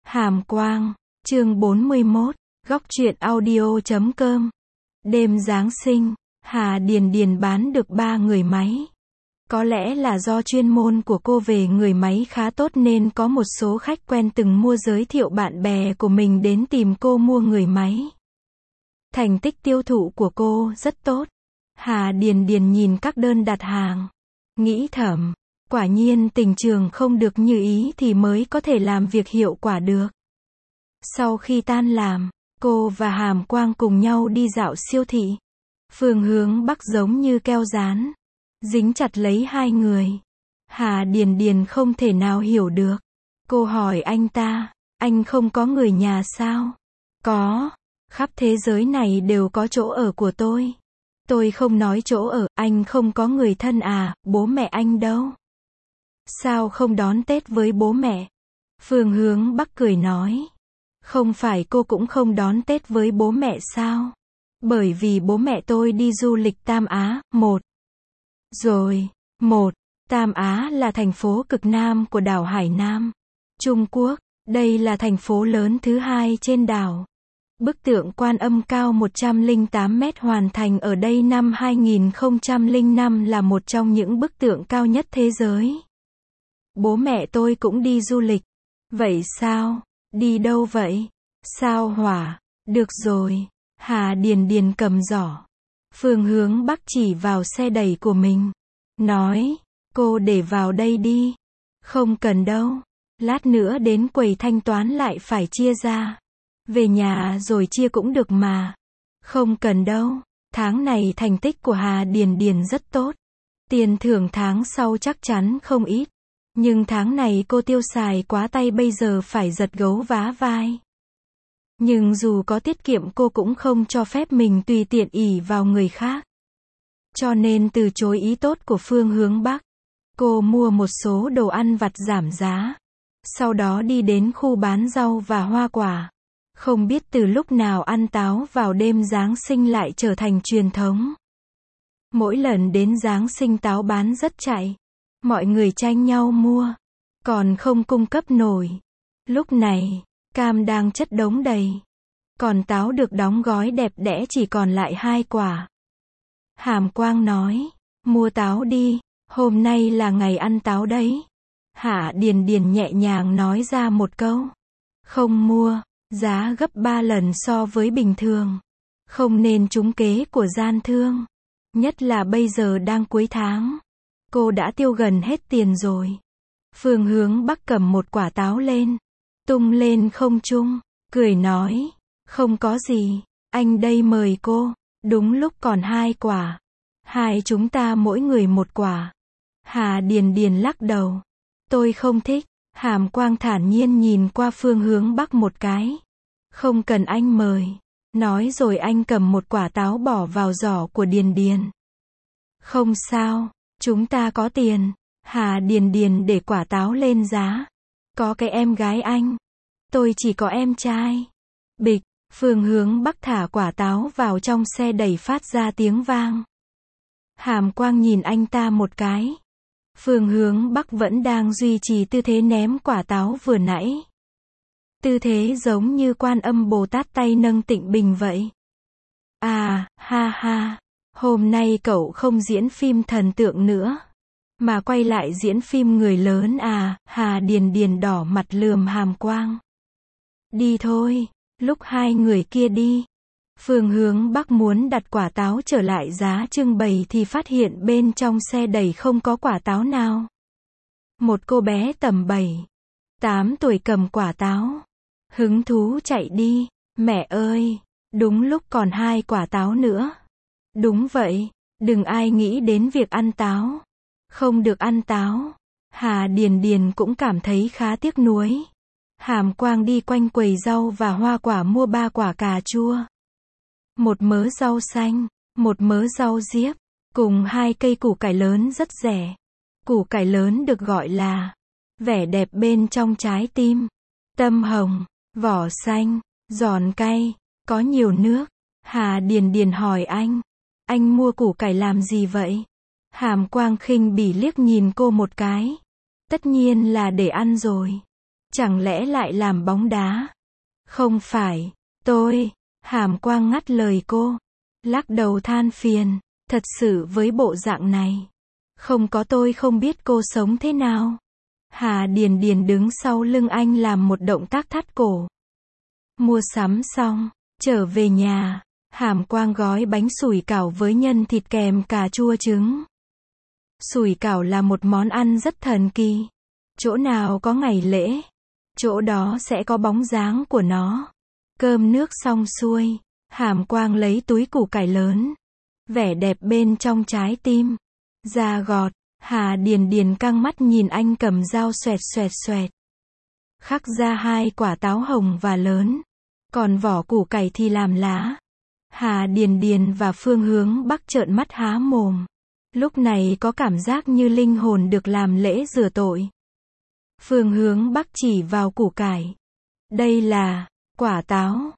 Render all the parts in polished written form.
Hàm Quang, chương 41, góc truyện audio.com. Đêm Giáng sinh, Hà Điền Điền bán được 3 người máy. Có lẽ là do chuyên môn của cô về người máy khá tốt nên có một số khách quen từng mua giới thiệu bạn bè của mình đến tìm cô mua người máy. Thành tích tiêu thụ của cô rất tốt. Hà Điền Điền nhìn các đơn đặt hàng, nghĩ thầm, quả nhiên tình trường không được như ý thì mới có thể làm việc hiệu quả được. Sau khi tan làm, cô và Hàm Quang cùng nhau đi dạo siêu thị. Phương hướng Bắc giống như keo dán, dính chặt lấy hai người. Hà Điền Điền không thể nào hiểu được. Cô hỏi anh ta, anh không có người nhà sao? Có, khắp thế giới này đều có chỗ ở của tôi. Tôi không nói chỗ ở, anh không có người thân à, bố mẹ anh đâu? Sao không đón Tết với bố mẹ? Phương hướng Bắc cười nói. Không phải cô cũng không đón Tết với bố mẹ sao? Bởi vì bố mẹ tôi đi du lịch Tam Á, Rồi, Tam Á là thành phố cực nam của đảo Hải Nam, Trung Quốc. Đây là thành phố lớn thứ hai trên đảo. Bức tượng Quan Âm cao 108 mét hoàn thành ở đây năm 2005 là một trong những bức tượng cao nhất thế giới. Bố mẹ tôi cũng đi du lịch. Vậy sao? Đi đâu vậy? Sao Hỏa? Được rồi. Hà Điền Điền cầm giỏ. Phương hướng Bắc chỉ vào xe đẩy của mình. Nói, cô để vào đây đi. Không cần đâu. Lát nữa đến quầy thanh toán lại phải chia ra. Về nhà rồi chia cũng được mà. Không cần đâu. Tháng này thành tích của Hà Điền Điền rất tốt. Tiền thưởng tháng sau chắc chắn không ít. Nhưng tháng này cô tiêu xài quá tay bây giờ phải giật gấu vá vai. Nhưng dù có tiết kiệm cô cũng không cho phép mình tùy tiện ỷ vào người khác. Cho nên từ chối ý tốt của Phương hướng Bắc. Cô mua một số đồ ăn vặt giảm giá. Sau đó đi đến khu bán rau và hoa quả. Không biết từ lúc nào ăn táo vào đêm Giáng sinh lại trở thành truyền thống. Mỗi lần đến Giáng sinh táo bán rất chạy. Mọi người tranh nhau mua. Còn không cung cấp nổi. Lúc này, cam đang chất đống đầy. Còn táo được đóng gói đẹp đẽ chỉ còn lại 2 quả. Hàm Quang nói, mua táo đi, hôm nay là ngày ăn táo đấy. Hà Điền Điền nhẹ nhàng nói ra một câu. Không mua, giá gấp 3 lần so với bình thường. Không nên trúng kế của gian thương. Nhất là bây giờ đang cuối tháng. Cô đã tiêu gần hết tiền rồi. Phương hướng Bắc cầm một quả táo lên. Tung lên không trung. Cười nói. Không có gì. Anh đây mời cô. Đúng lúc còn 2 quả. Hai chúng ta mỗi người một quả. Hà Điền Điền lắc đầu. Tôi không thích. Hàm Quang thản nhiên nhìn qua Phương hướng Bắc một cái. Không cần anh mời. Nói rồi anh cầm một quả táo bỏ vào giỏ của Điền Điền. Không sao. Chúng ta có tiền. Hà Điền Điền để quả táo lên giá. Có cái em gái anh. Tôi chỉ có em trai. Bịch. Phương hướng Bắc thả quả táo vào trong xe đẩy phát ra tiếng vang. Hàm Quang nhìn anh ta một cái. Phương hướng Bắc vẫn đang duy trì tư thế ném quả táo vừa nãy. Tư thế giống như Quan Âm Bồ Tát tay nâng tịnh bình vậy. À, ha ha. Hôm nay cậu không diễn phim thần tượng nữa. Mà quay lại diễn phim người lớn à, Hà Điền Điền đỏ mặt lườm Hàm Quang. Đi thôi, lúc hai người kia đi. Phương hướng Bắc muốn đặt quả táo trở lại giá trưng bày thì phát hiện bên trong xe đẩy không có quả táo nào. Một cô bé tầm 7-8 tuổi cầm quả táo. Hứng thú chạy đi, mẹ ơi, đúng lúc còn 2 quả táo nữa. Đúng vậy, đừng ai nghĩ đến việc ăn táo. Không được ăn táo. Hà Điền Điền cũng cảm thấy khá tiếc nuối. Hàm Quang đi quanh quầy rau và hoa quả mua 3 quả cà chua. 1 mớ rau xanh, 1 mớ rau diếp, cùng 2 cây củ cải lớn rất rẻ. Củ cải lớn được gọi là vẻ đẹp bên trong trái tim. Tâm hồng, vỏ xanh, giòn cay, có nhiều nước. Hà Điền Điền hỏi anh mua củ cải làm gì vậy? Hàm Quang khinh bỉ liếc nhìn cô một cái. Tất nhiên là để ăn rồi. Chẳng lẽ lại làm bóng đá? Không phải, tôi. Hàm Quang ngắt lời cô. Lắc đầu than phiền. Thật sự với bộ dạng này. Không có tôi không biết cô sống thế nào. Hà Điền Điền đứng sau lưng anh làm một động tác thắt cổ. Mua sắm xong, trở về nhà, Hàm Quang gói bánh sủi cảo với nhân thịt kèm cà chua trứng. Sủi cảo là một món ăn rất thần kỳ. Chỗ nào có ngày lễ, chỗ đó sẽ có bóng dáng của nó. Cơm nước xong xuôi, Hàm Quang lấy túi củ cải lớn. Vẻ đẹp bên trong trái tim. Da gọt, Hà Điền Điền căng mắt nhìn anh cầm dao xoẹt xoẹt xoẹt. Khắc ra 2 quả táo hồng và lớn. Còn vỏ củ cải thì làm lá. Hà Điền Điền và Phương Hướng Bắc trợn mắt há mồm. Lúc này có cảm giác như linh hồn được làm lễ rửa tội. Phương Hướng Bắc chỉ vào củ cải. Đây là quả táo.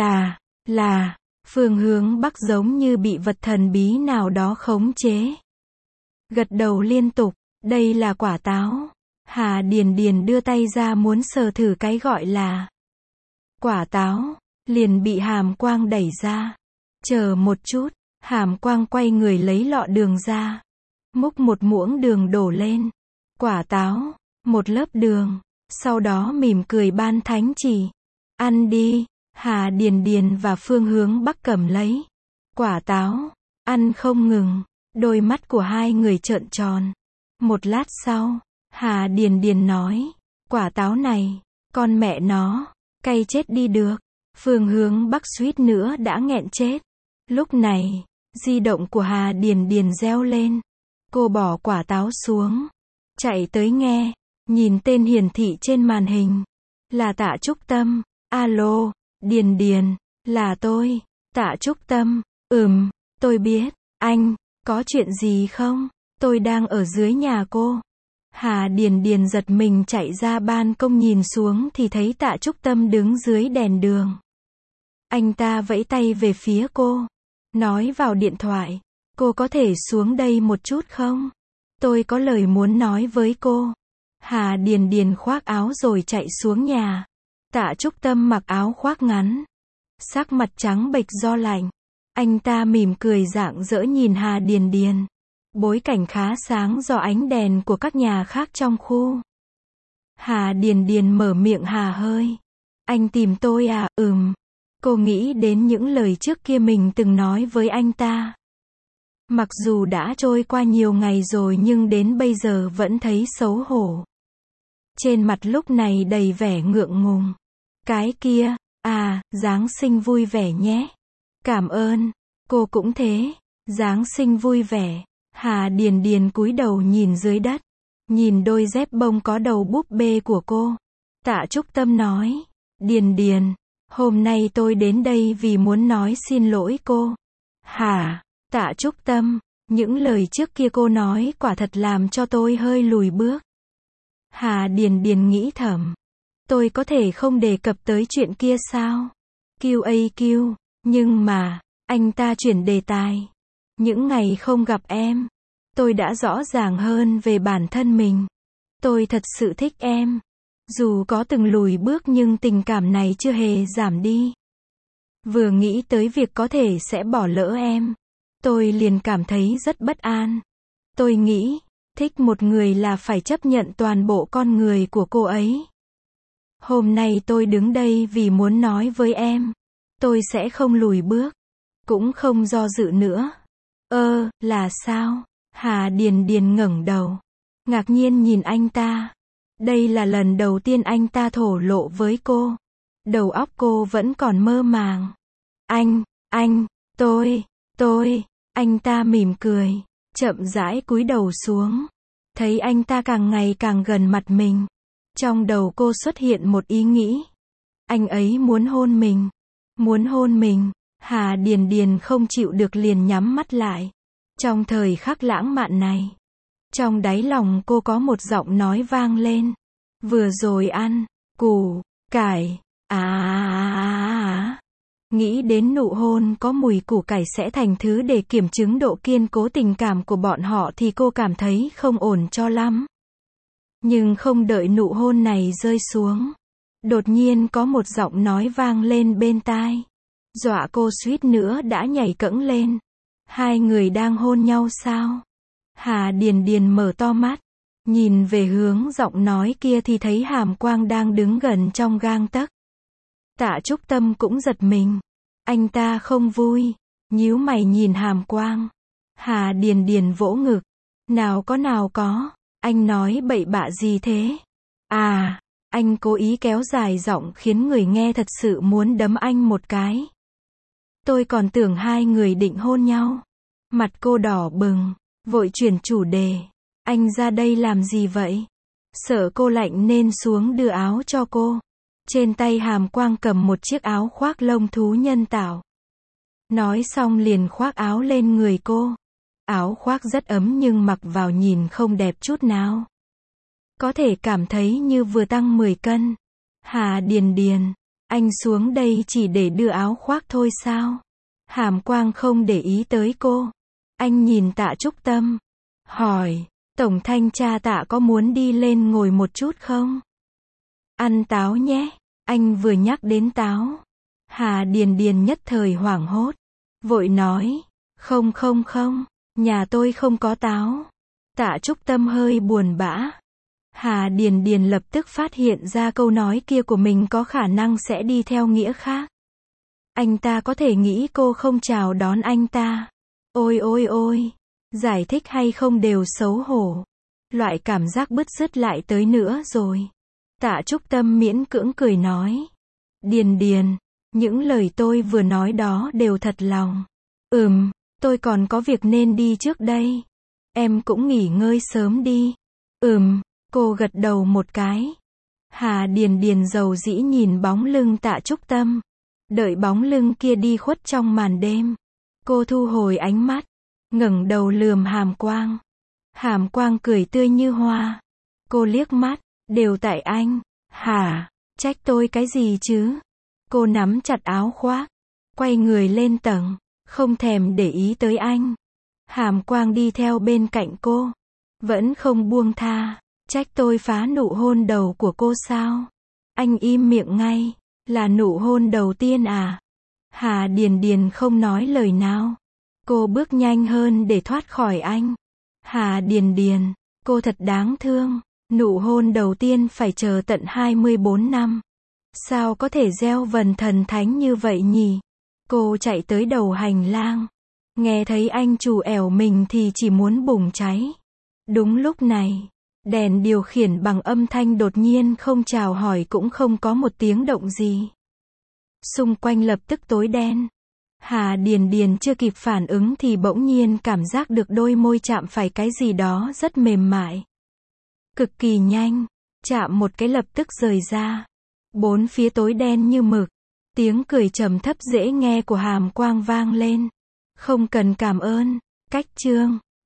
Là. Phương Hướng Bắc giống như bị vật thần bí nào đó khống chế. Gật đầu liên tục. Đây là quả táo. Hà Điền Điền đưa tay ra muốn sờ thử cái gọi là quả táo. Liền bị Hàm Quang đẩy ra. Chờ một chút. Hàm Quang quay người lấy lọ đường ra. Múc một muỗng đường đổ lên. Quả táo. Một lớp đường. Sau đó mỉm cười ban thánh chỉ. Ăn đi. Hà Điền Điền và Phương Hướng Bắc cầm lấy quả táo. Ăn không ngừng. Đôi mắt của hai người trợn tròn. Một lát sau, Hà Điền Điền nói. Quả táo này, con mẹ nó, cay chết đi được. Phương Hướng Bắc suýt nữa đã nghẹn chết. Lúc này, di động của Hà Điền Điền reo lên. Cô bỏ quả táo xuống. Chạy tới nghe. Nhìn tên hiển thị trên màn hình. Là Tạ Trúc Tâm. Alo, Điền Điền, là tôi. Tạ Trúc Tâm. Tôi biết. Anh, có chuyện gì không? Tôi đang ở dưới nhà cô. Hà Điền Điền giật mình chạy ra ban công nhìn xuống thì thấy Tạ Trúc Tâm đứng dưới đèn đường. Anh ta vẫy tay về phía cô. Nói vào điện thoại. Cô có thể xuống đây một chút không? Tôi có lời muốn nói với cô. Hà Điền Điền khoác áo rồi chạy xuống nhà. Tạ Trúc Tâm mặc áo khoác ngắn. Sắc mặt trắng bệch do lạnh. Anh ta mỉm cười rạng rỡ nhìn Hà Điền Điền. Bối cảnh khá sáng do ánh đèn của các nhà khác trong khu. Hà Điền Điền mở miệng hà hơi. Anh tìm tôi à? Cô nghĩ đến những lời trước kia mình từng nói với anh ta. Mặc dù đã trôi qua nhiều ngày rồi nhưng đến bây giờ vẫn thấy xấu hổ. Trên mặt lúc này đầy vẻ ngượng ngùng. Cái kia, Giáng sinh vui vẻ nhé. Cảm ơn, cô cũng thế. Giáng sinh vui vẻ. Hà Điền Điền cúi đầu nhìn dưới đất. Nhìn đôi dép bông có đầu búp bê của cô. Tạ Trúc Tâm nói. Điền Điền, hôm nay tôi đến đây vì muốn nói xin lỗi cô. Hả? Tạ Trúc Tâm, những lời trước kia cô nói quả thật làm cho tôi hơi lùi bước. Hà Điền Điền nghĩ thầm. Tôi có thể không đề cập tới chuyện kia sao? QAQ, nhưng mà, anh ta chuyển đề tài. Những ngày không gặp em, tôi đã rõ ràng hơn về bản thân mình. Tôi thật sự thích em. Dù có từng lùi bước nhưng tình cảm này chưa hề giảm đi. Vừa nghĩ tới việc có thể sẽ bỏ lỡ em, tôi liền cảm thấy rất bất an. Tôi nghĩ, thích một người là phải chấp nhận toàn bộ con người của cô ấy. Hôm nay tôi đứng đây vì muốn nói với em. Tôi sẽ không lùi bước. Cũng không do dự nữa. Là sao? Hà Điền Điền ngẩng đầu. Ngạc nhiên nhìn anh ta. Đây là lần đầu tiên anh ta thổ lộ với cô. Đầu óc cô vẫn còn mơ màng. Tôi. Anh ta mỉm cười. Chậm rãi cúi đầu xuống. Thấy anh ta càng ngày càng gần mặt mình. Trong đầu cô xuất hiện một ý nghĩ. Anh ấy muốn hôn mình. Muốn hôn mình. Hà Điền Điền không chịu được liền nhắm mắt lại. Trong thời khắc lãng mạn này. Trong đáy lòng cô có một giọng nói vang lên. Vừa rồi ăn củ cải. Nghĩ đến nụ hôn có mùi củ cải sẽ thành thứ để kiểm chứng độ kiên cố tình cảm của bọn họ thì cô cảm thấy không ổn cho lắm. Nhưng không đợi nụ hôn này rơi xuống, đột nhiên có một giọng nói vang lên bên tai. Dọa cô suýt nữa đã nhảy cẫng lên. Hai người đang hôn nhau sao? Hà Điền Điền mở to mắt, nhìn về hướng giọng nói kia thì thấy Hàm Quang đang đứng gần trong gang tấc. Tạ Trúc Tâm cũng giật mình. Anh ta không vui, nhíu mày nhìn Hàm Quang. Hà Điền Điền vỗ ngực. Nào có, anh nói bậy bạ gì thế? À, anh cố ý kéo dài giọng khiến người nghe thật sự muốn đấm anh một cái. Tôi còn tưởng hai người định hôn nhau. Mặt cô đỏ bừng, vội chuyển chủ đề. Anh ra đây làm gì vậy? Sợ cô lạnh nên xuống đưa áo cho cô. Trên tay Hàm Quang cầm một chiếc áo khoác lông thú nhân tạo. Nói xong liền khoác áo lên người cô. Áo khoác rất ấm nhưng mặc vào nhìn không đẹp chút nào. Có thể cảm thấy như vừa tăng 10 cân. Hà Điền Điền, anh xuống đây chỉ để đưa áo khoác thôi sao? Hàm Quang không để ý tới cô. Anh nhìn Tạ Trúc Tâm, hỏi, Tổng thanh tra Tạ có muốn đi lên ngồi một chút không? Ăn táo nhé. Anh vừa nhắc đến táo. Hà Điền Điền nhất thời hoảng hốt. Vội nói, không, nhà tôi không có táo. Tạ Trúc Tâm hơi buồn bã. Hà Điền Điền lập tức phát hiện ra câu nói kia của mình có khả năng sẽ đi theo nghĩa khác. Anh ta có thể nghĩ cô không chào đón anh ta. Ôi, giải thích hay không đều xấu hổ. Loại cảm giác bứt rứt lại tới nữa rồi. Tạ Trúc Tâm miễn cưỡng cười nói. Điền Điền, những lời tôi vừa nói đó đều thật lòng. Tôi còn có việc nên đi trước đây. Em cũng nghỉ ngơi sớm đi. Cô gật đầu một cái. Hà Điền Điền dầu dĩ nhìn bóng lưng Tạ Trúc Tâm. Đợi bóng lưng kia đi khuất trong màn đêm. Cô thu hồi ánh mắt, ngẩng đầu lườm Hàm Quang. Hàm Quang cười tươi như hoa. Cô liếc mắt, đều tại anh. Hả, trách tôi cái gì chứ? Cô nắm chặt áo khoác, quay người lên tầng, không thèm để ý tới anh. Hàm Quang đi theo bên cạnh cô, vẫn không buông tha. Trách tôi phá nụ hôn đầu của cô sao? Anh im miệng ngay. Là nụ hôn đầu tiên à? Hà Điền Điền không nói lời nào. Cô bước nhanh hơn để thoát khỏi anh. Hà Điền Điền, cô thật đáng thương. Nụ hôn đầu tiên phải chờ tận 24 năm. Sao có thể gieo vần thần thánh như vậy nhỉ? Cô chạy tới đầu hành lang. Nghe thấy anh trù ẻo mình thì chỉ muốn bùng cháy. Đúng lúc này, đèn điều khiển bằng âm thanh đột nhiên không chào hỏi cũng không có một tiếng động gì. Xung quanh lập tức tối đen. Hà Điền Điền chưa kịp phản ứng thì bỗng nhiên cảm giác được đôi môi chạm phải cái gì đó rất mềm mại. Cực kỳ nhanh, chạm một cái lập tức rời ra. Bốn phía tối đen như mực. Tiếng cười trầm thấp dễ nghe của Hàm Quang vang lên. Không cần cảm ơn, cách chương.